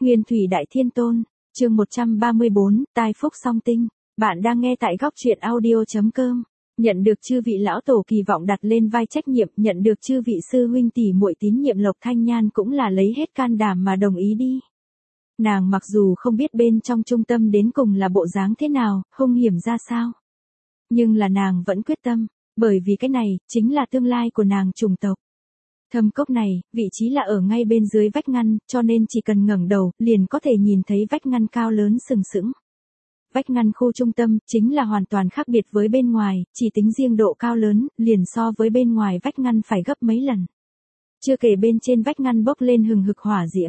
Nguyên Thủy Đại Thiên Tôn, chương 134, Tai Phúc Song Tinh. Bạn đang nghe tại góc truyện audio.com. Nhận được chư vị lão tổ kỳ vọng đặt lên vai trách nhiệm, nhận được chư vị sư huynh tỷ muội tín nhiệm, Lộc Thanh Nhan cũng là lấy hết can đảm mà đồng ý đi. Nàng mặc dù không biết bên trong trung tâm đến cùng là bộ dáng thế nào, hung hiểm ra sao. Nhưng là nàng vẫn quyết tâm, bởi vì cái này, chính là tương lai của nàng chủng tộc. Thâm cốc này, vị trí là ở ngay bên dưới vách ngăn, cho nên chỉ cần ngẩng đầu, liền có thể nhìn thấy vách ngăn cao lớn sừng sững. Vách ngăn khu trung tâm, chính là hoàn toàn khác biệt với bên ngoài, chỉ tính riêng độ cao lớn, liền so với bên ngoài vách ngăn phải gấp mấy lần. Chưa kể bên trên vách ngăn bốc lên hừng hực hỏa diễm.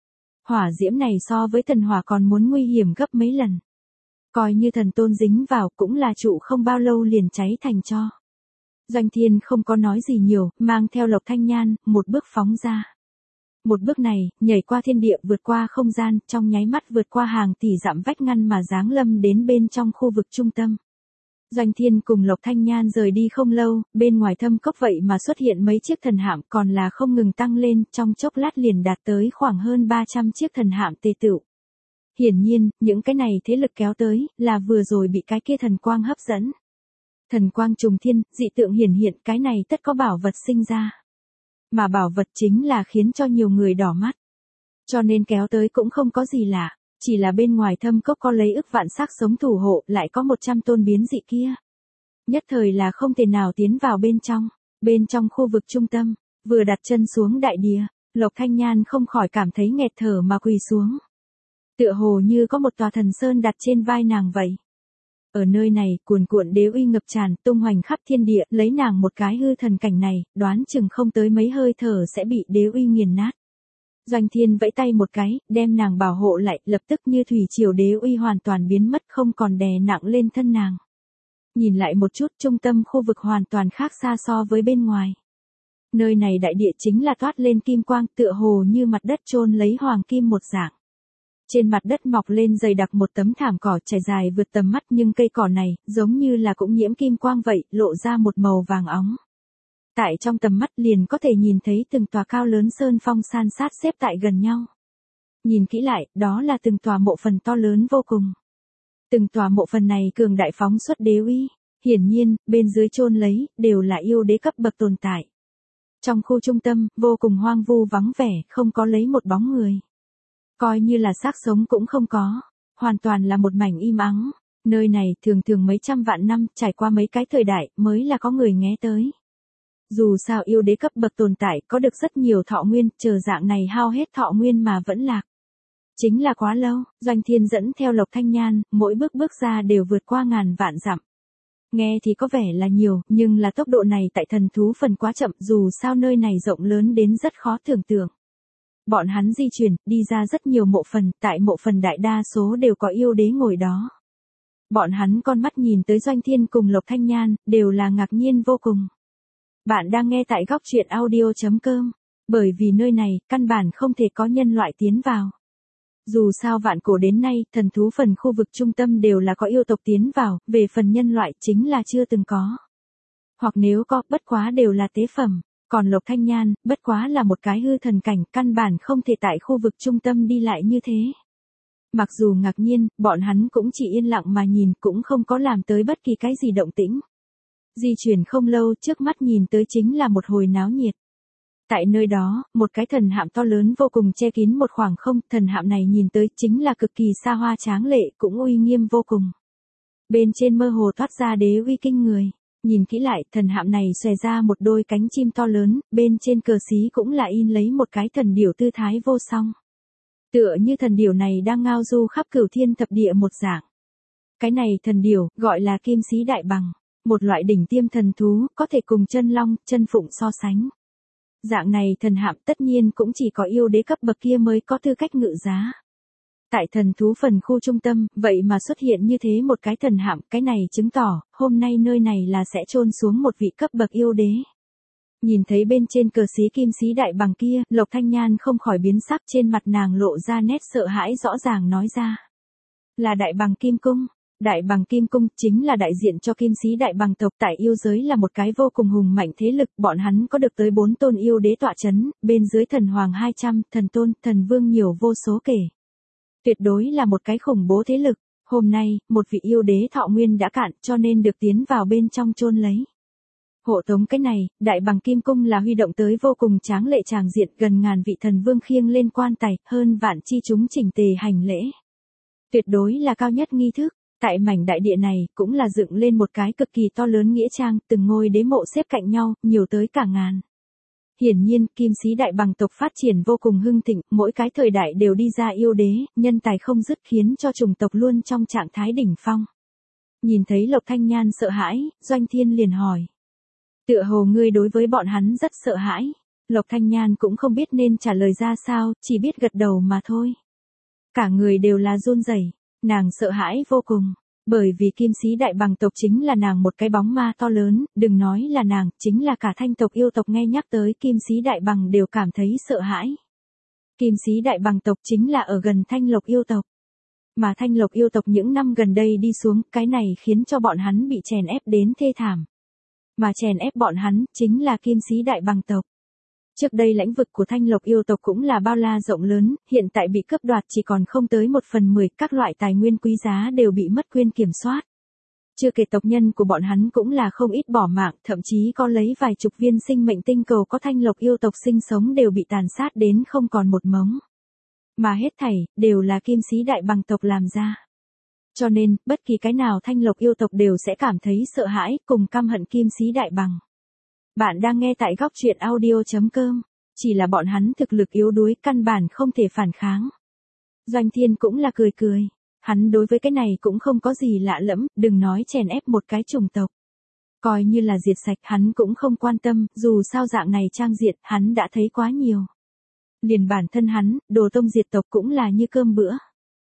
Hỏa diễm này so với thần hỏa còn muốn nguy hiểm gấp mấy lần. Coi như thần tôn dính vào, cũng là trụ không bao lâu liền cháy thành tro. Doanh Thiên không có nói gì nhiều, mang theo Lộc Thanh Nhan, một bước phóng ra. Một bước này, nhảy qua thiên địa, vượt qua không gian, trong nháy mắt vượt qua hàng tỷ dặm vách ngăn mà giáng lâm đến bên trong khu vực trung tâm. Doanh Thiên cùng Lộc Thanh Nhan rời đi không lâu, bên ngoài thâm cốc vậy mà xuất hiện mấy chiếc thần hạm, còn là không ngừng tăng lên, trong chốc lát liền đạt tới khoảng hơn 300 chiếc thần hạm tề tựu. Hiển nhiên, những cái này thế lực kéo tới, là vừa rồi bị cái kia thần quang hấp dẫn. Thần quang trùng thiên, dị tượng hiển hiện, cái này tất có bảo vật sinh ra. Mà bảo vật chính là khiến cho nhiều người đỏ mắt. Cho nên kéo tới cũng không có gì lạ, chỉ là bên ngoài thâm cốc có lấy ức vạn xác sống thủ hộ, lại có 100 tôn biến dị kia. Nhất thời là không thể nào tiến vào bên trong khu vực trung tâm, vừa đặt chân xuống đại địa, Lộc Thanh Nhan không khỏi cảm thấy nghẹt thở mà quỳ xuống. Tựa hồ như có một tòa thần sơn đặt trên vai nàng vậy. Ở nơi này, cuồn cuộn đế uy ngập tràn, tung hoành khắp thiên địa, lấy nàng một cái hư thần cảnh này, đoán chừng không tới mấy hơi thở sẽ bị đế uy nghiền nát. Doanh Thiên vẫy tay một cái, đem nàng bảo hộ lại, lập tức như thủy triều đế uy hoàn toàn biến mất, không còn đè nặng lên thân nàng. Nhìn lại một chút, trung tâm khu vực hoàn toàn khác xa so với bên ngoài. Nơi này đại địa chính là toát lên kim quang, tựa hồ như mặt đất chôn lấy hoàng kim một dạng. Trên mặt đất mọc lên dày đặc một tấm thảm cỏ trải dài vượt tầm mắt, nhưng cây cỏ này, giống như là cũng nhiễm kim quang vậy, lộ ra một màu vàng óng. Tại trong tầm mắt liền có thể nhìn thấy từng tòa cao lớn sơn phong san sát xếp tại gần nhau. Nhìn kỹ lại, đó là từng tòa mộ phần to lớn vô cùng. Từng tòa mộ phần này cường đại phóng xuất đế uy, hiển nhiên, bên dưới chôn lấy, đều là yêu đế cấp bậc tồn tại. Trong khu trung tâm, vô cùng hoang vu vắng vẻ, không có lấy một bóng người. Coi như là xác sống cũng không có, hoàn toàn là một mảnh im ắng. Nơi này thường thường mấy trăm vạn năm, trải qua mấy cái thời đại, mới là có người nghe tới. Dù sao yêu đế cấp bậc tồn tại có được rất nhiều thọ nguyên, chờ dạng này hao hết thọ nguyên mà vẫn lạc. Chính là quá lâu, Doanh Thiên dẫn theo Lộc Thanh Nhan, mỗi bước ra đều vượt qua ngàn vạn dặm. Nghe thì có vẻ là nhiều, nhưng là tốc độ này tại thần thú phần quá chậm, dù sao nơi này rộng lớn đến rất khó tưởng tượng. Bọn hắn di chuyển, đi ra rất nhiều mộ phần, tại mộ phần đại đa số đều có yêu đế ngồi đó. Bọn hắn con mắt nhìn tới Doanh Thiên cùng Lộc Thanh Nhan, đều là ngạc nhiên vô cùng. Bạn đang nghe tại góc truyện audio.com, bởi vì nơi này, căn bản không thể có nhân loại tiến vào. Dù sao vạn cổ đến nay, thần thú phần khu vực trung tâm đều là có yêu tộc tiến vào, về phần nhân loại chính là chưa từng có. Hoặc nếu có, bất quá đều là tế phẩm. Còn Lộc Thanh Nhan, bất quá là một cái hư thần cảnh, căn bản không thể tại khu vực trung tâm đi lại như thế. Mặc dù ngạc nhiên, bọn hắn cũng chỉ yên lặng mà nhìn, cũng không có làm tới bất kỳ cái gì động tĩnh. Di chuyển không lâu, trước mắt nhìn tới chính là một hồi náo nhiệt. Tại nơi đó, một cái thần hạm to lớn vô cùng che kín một khoảng không, thần hạm này nhìn tới chính là cực kỳ xa hoa tráng lệ, cũng uy nghiêm vô cùng. Bên trên mơ hồ thoát ra đế uy kinh người. Nhìn kỹ lại, thần hạm này xòe ra một đôi cánh chim to lớn, bên trên cờ xí cũng là in lấy một cái thần điểu tư thái vô song. Tựa như thần điểu này đang ngao du khắp cửu thiên thập địa một dạng. Cái này thần điểu, gọi là kim sĩ đại bằng, một loại đỉnh tiêm thần thú, có thể cùng chân long, chân phụng so sánh. Dạng này thần hạm tất nhiên cũng chỉ có yêu đế cấp bậc kia mới có tư cách ngự giá. Tại thần thú phần khu trung tâm, vậy mà xuất hiện như thế một cái thần hạm, cái này chứng tỏ, hôm nay nơi này là sẽ chôn xuống một vị cấp bậc yêu đế. Nhìn thấy bên trên cờ xí kim sĩ đại bằng kia, Lộc Thanh Nhan không khỏi biến sắc, trên mặt nàng lộ ra nét sợ hãi rõ ràng nói ra. Là đại bằng kim cung. Đại bằng kim cung chính là đại diện cho kim sĩ đại bằng tộc, tại yêu giới là một cái vô cùng hùng mạnh thế lực, bọn hắn có được tới 4 tôn yêu đế tọa chấn, bên dưới thần hoàng 200, thần tôn, thần vương nhiều vô số kể. Tuyệt đối là một cái khủng bố thế lực. Hôm nay, một vị yêu đế thọ nguyên đã cạn cho nên được tiến vào bên trong chôn lấy. Hộ tống cái này, đại bằng kim cung là huy động tới vô cùng tráng lệ tràng diện, gần ngàn vị thần vương khiêng lên quan tài, hơn vạn chi chúng chỉnh tề hành lễ. Tuyệt đối là cao nhất nghi thức. Tại mảnh đại địa này, cũng là dựng lên một cái cực kỳ to lớn nghĩa trang, từng ngôi đế mộ xếp cạnh nhau, nhiều tới cả ngàn. Hiển nhiên, kim sĩ đại bằng tộc phát triển vô cùng hưng thịnh, mỗi cái thời đại đều đi ra yêu đế, nhân tài không dứt khiến cho chủng tộc luôn trong trạng thái đỉnh phong. Nhìn thấy Lộc Thanh Nhan sợ hãi, Doanh Thiên liền hỏi. Tựa hồ ngươi đối với bọn hắn rất sợ hãi. Lộc Thanh Nhan cũng không biết nên trả lời ra sao, chỉ biết gật đầu mà thôi. Cả người đều là run rẩy, nàng sợ hãi vô cùng. Bởi vì kim sĩ đại bằng tộc chính là nàng một cái bóng ma to lớn, đừng nói là nàng, chính là cả thanh tộc yêu tộc nghe nhắc tới kim sĩ đại bằng đều cảm thấy sợ hãi. Kim sĩ đại bằng tộc chính là ở gần thanh lộc yêu tộc. Mà thanh lộc yêu tộc những năm gần đây đi xuống, cái này khiến cho bọn hắn bị chèn ép đến thê thảm. Mà chèn ép bọn hắn, chính là kim sĩ đại bằng tộc. Trước đây lãnh vực của thanh lộc yêu tộc cũng là bao la rộng lớn, hiện tại bị cướp đoạt chỉ còn không tới 1/10, các loại tài nguyên quý giá đều bị mất quyền kiểm soát. Chưa kể tộc nhân của bọn hắn cũng là không ít bỏ mạng, thậm chí có lấy vài chục viên sinh mệnh tinh cầu có thanh lộc yêu tộc sinh sống đều bị tàn sát đến không còn một mống. Mà hết thảy, đều là kim sĩ đại bằng tộc làm ra. Cho nên, bất kỳ cái nào thanh lộc yêu tộc đều sẽ cảm thấy sợ hãi, cùng căm hận kim sĩ đại bằng. Bạn đang nghe tại góc truyện audio.com. Chỉ là bọn hắn thực lực yếu đuối, căn bản không thể phản kháng. Doanh Thiên cũng là cười cười. Hắn đối với cái này cũng không có gì lạ lẫm, đừng nói chèn ép một cái chủng tộc. Coi như là diệt sạch hắn cũng không quan tâm, dù sao dạng này trang diệt hắn đã thấy quá nhiều. Liền bản thân hắn, đồ tông diệt tộc cũng là như cơm bữa.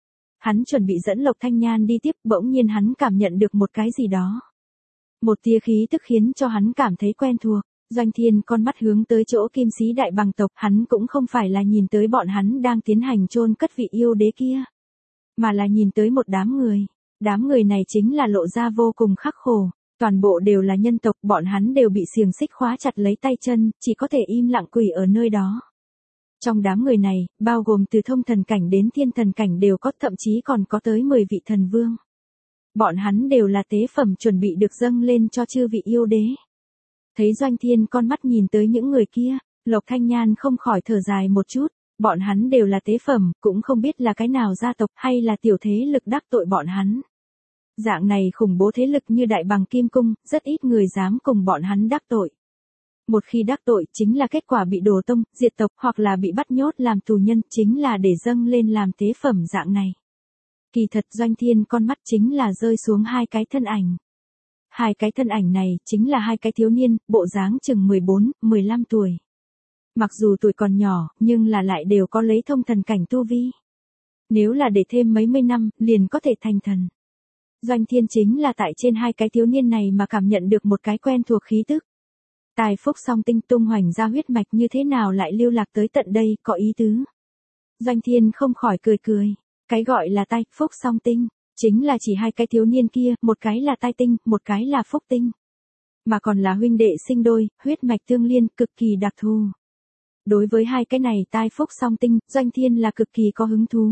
Hắn chuẩn bị dẫn Lộc Thanh Nhan đi tiếp, bỗng nhiên hắn cảm nhận được một cái gì đó. Một tia khí tức khiến cho hắn cảm thấy quen thuộc. Doanh Thiên con mắt hướng tới chỗ kim sĩ đại bằng tộc, hắn cũng không phải là nhìn tới bọn hắn đang tiến hành chôn cất vị yêu đế kia, mà là nhìn tới một đám người. Đám người này chính là lộ ra vô cùng khắc khổ, toàn bộ đều là nhân tộc, bọn hắn đều bị xiềng xích khóa chặt lấy tay chân, chỉ có thể im lặng quỳ ở nơi đó. Trong đám người này, bao gồm từ thông thần cảnh đến thiên thần cảnh đều có, thậm chí còn có tới 10 vị thần vương. Bọn hắn đều là tế phẩm chuẩn bị được dâng lên cho chư vị yêu đế. Thấy Doanh Thiên con mắt nhìn tới những người kia, Lộc Thanh Nhan không khỏi thở dài một chút, bọn hắn đều là tế phẩm, cũng không biết là cái nào gia tộc hay là tiểu thế lực đắc tội bọn hắn. Dạng này khủng bố thế lực như đại bằng kim cung, rất ít người dám cùng bọn hắn đắc tội. Một khi đắc tội chính là kết quả bị đổ tông, diệt tộc hoặc là bị bắt nhốt làm tù nhân, chính là để dâng lên làm tế phẩm dạng này. Kỳ thật Doanh Thiên con mắt chính là rơi xuống hai cái thân ảnh. Hai cái thân ảnh này chính là hai cái thiếu niên, bộ dáng chừng 14, 15 tuổi. Mặc dù tuổi còn nhỏ, nhưng là lại đều có lấy thông thần cảnh tu vi. Nếu là để thêm mấy mươi năm, liền có thể thành thần. Doanh Thiên chính là tại trên hai cái thiếu niên này mà cảm nhận được một cái quen thuộc khí tức. Tài phúc song tinh tung hoành ra huyết mạch như thế nào lại lưu lạc tới tận đây, có ý tứ. Doanh Thiên không khỏi cười cười. Cái gọi là tai phúc song tinh, chính là chỉ hai cái thiếu niên kia, một cái là tai tinh, một cái là phúc tinh. Mà còn là huynh đệ sinh đôi, huyết mạch tương liên, cực kỳ đặc thù. Đối với hai cái này tai phúc song tinh, Doanh Thiên là cực kỳ có hứng thú.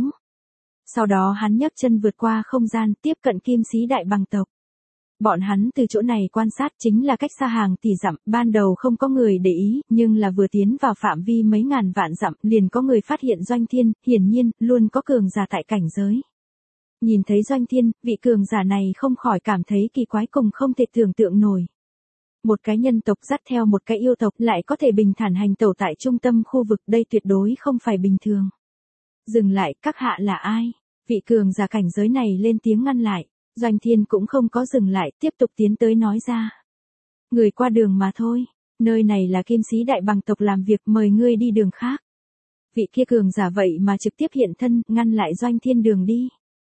Sau đó hắn nhấc chân vượt qua không gian, tiếp cận kim sĩ đại bằng tộc. Bọn hắn từ chỗ này quan sát chính là cách xa hàng tỷ dặm, ban đầu không có người để ý, nhưng là vừa tiến vào phạm vi mấy ngàn vạn dặm, liền có người phát hiện Doanh Thiên, hiển nhiên, luôn có cường giả tại cảnh giới. Nhìn thấy Doanh Thiên, vị cường giả này không khỏi cảm thấy kỳ quái cùng không thể tưởng tượng nổi. Một cái nhân tộc dắt theo một cái yêu tộc lại có thể bình thản hành tẩu tại trung tâm khu vực, đây tuyệt đối không phải bình thường. Dừng lại, các hạ là ai? Vị cường giả cảnh giới này lên tiếng ngăn lại. Doanh Thiên cũng không có dừng lại, tiếp tục tiến tới nói ra. Người qua đường mà thôi, nơi này là kim sĩ đại bằng tộc làm việc, mời ngươi đi đường khác. Vị kia cường giả vậy mà trực tiếp hiện thân, ngăn lại Doanh Thiên đường đi.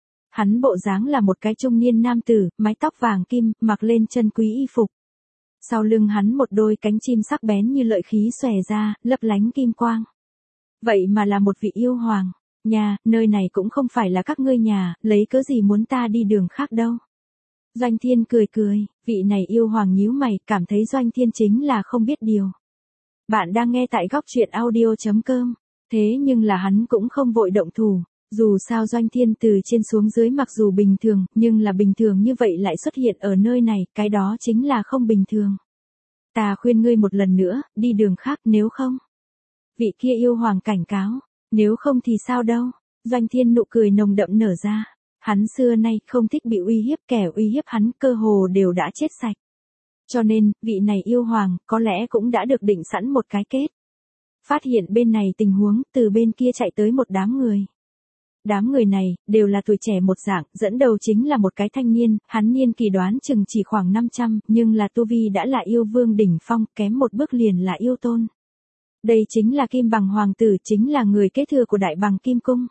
Hắn bộ dáng là một cái trung niên nam tử, mái tóc vàng kim, mặc lên chân quý y phục. Sau lưng hắn một đôi cánh chim sắc bén như lợi khí xòe ra, lấp lánh kim quang. Vậy mà là một vị yêu hoàng. Nhà, nơi này cũng không phải là các ngươi nhà, lấy cớ gì muốn ta đi đường khác đâu. Doanh Thiên cười cười, vị này yêu hoàng nhíu mày, cảm thấy Doanh Thiên chính là không biết điều. Bạn đang nghe tại góc truyện audio.com, thế nhưng là hắn cũng không vội động thủ. Dù sao Doanh Thiên từ trên xuống dưới mặc dù bình thường, nhưng là bình thường như vậy lại xuất hiện ở nơi này, cái đó chính là không bình thường. Ta khuyên ngươi một lần nữa, đi đường khác nếu không. Vị kia yêu hoàng cảnh cáo, nếu không thì sao đâu. Doanh Thiên nụ cười nồng đậm nở ra. Hắn xưa nay không thích bị uy hiếp, kẻ uy hiếp hắn cơ hồ đều đã chết sạch. Cho nên, vị này yêu hoàng, có lẽ cũng đã được định sẵn một cái kết. Phát hiện bên này tình huống, từ bên kia chạy tới một đám người. Đám người này, đều là tuổi trẻ một dạng, dẫn đầu chính là một cái thanh niên, hắn niên kỳ đoán chừng chỉ khoảng 500, nhưng là tu vi đã là yêu vương đỉnh phong, kém một bước liền là yêu tôn. Đây chính là Kim Bằng Hoàng tử, chính là người kế thừa của Đại Bằng Kim Cung.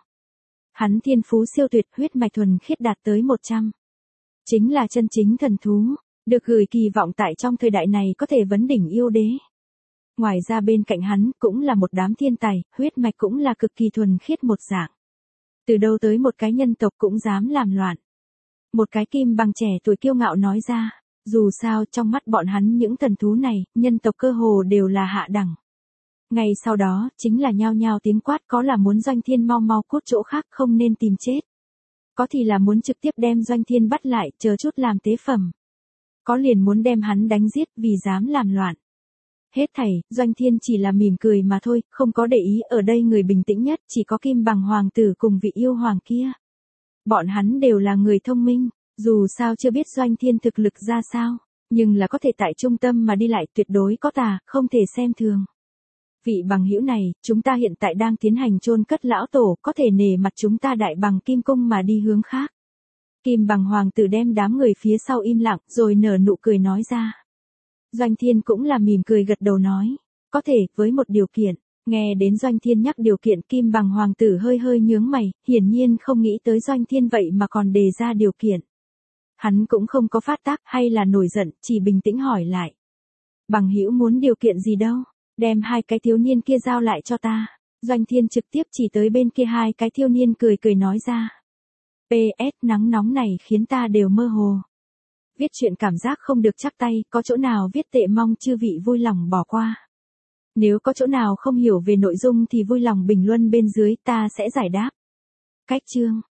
Hắn thiên phú siêu tuyệt, huyết mạch thuần khiết đạt tới 100. Chính là chân chính thần thú, được gửi kỳ vọng tại trong thời đại này có thể vấn đỉnh yêu đế. Ngoài ra bên cạnh hắn cũng là một đám thiên tài, huyết mạch cũng là cực kỳ thuần khiết một dạng. Từ đâu tới một cái nhân tộc cũng dám làm loạn. Một cái Kim Bằng trẻ tuổi kiêu ngạo nói ra, dù sao trong mắt bọn hắn những thần thú này, nhân tộc cơ hồ đều là hạ đẳng. Ngay sau đó, chính là nhao nhao tiếng quát, có là muốn Doanh Thiên mau mau cút chỗ khác không nên tìm chết. Có thì là muốn trực tiếp đem Doanh Thiên bắt lại, chờ chút làm tế phẩm. Có liền muốn đem hắn đánh giết vì dám làm loạn. Hết thảy, Doanh Thiên chỉ là mỉm cười mà thôi, không có để ý ở đây người bình tĩnh nhất, chỉ có Kim Bằng Hoàng tử cùng vị yêu hoàng kia. Bọn hắn đều là người thông minh, dù sao chưa biết Doanh Thiên thực lực ra sao, nhưng là có thể tại trung tâm mà đi lại tuyệt đối có tà, không thể xem thường. Vị bằng hữu này, chúng ta hiện tại đang tiến hành chôn cất lão tổ, có thể nể mặt chúng ta Đại Bằng Kim Cung mà đi hướng khác. Kim Bằng Hoàng tử đem đám người phía sau im lặng, rồi nở nụ cười nói ra. Doanh Thiên cũng là mỉm cười gật đầu nói, có thể, với một điều kiện. Nghe đến Doanh Thiên nhắc điều kiện, Kim Bằng Hoàng tử hơi hơi nhướng mày, hiển nhiên không nghĩ tới Doanh Thiên vậy mà còn đề ra điều kiện. Hắn cũng không có phát tác hay là nổi giận, chỉ bình tĩnh hỏi lại. Bằng hữu muốn điều kiện gì đâu, đem hai cái thiếu niên kia giao lại cho ta. Doanh Thiên trực tiếp chỉ tới bên kia hai cái thiếu niên cười cười nói ra. PS nắng nóng này khiến ta đều mơ hồ. Viết chuyện cảm giác không được chắc tay, có chỗ nào viết tệ mong chư vị vui lòng bỏ qua. Nếu có chỗ nào không hiểu về nội dung thì vui lòng bình luận bên dưới, ta sẽ giải đáp. Cách chương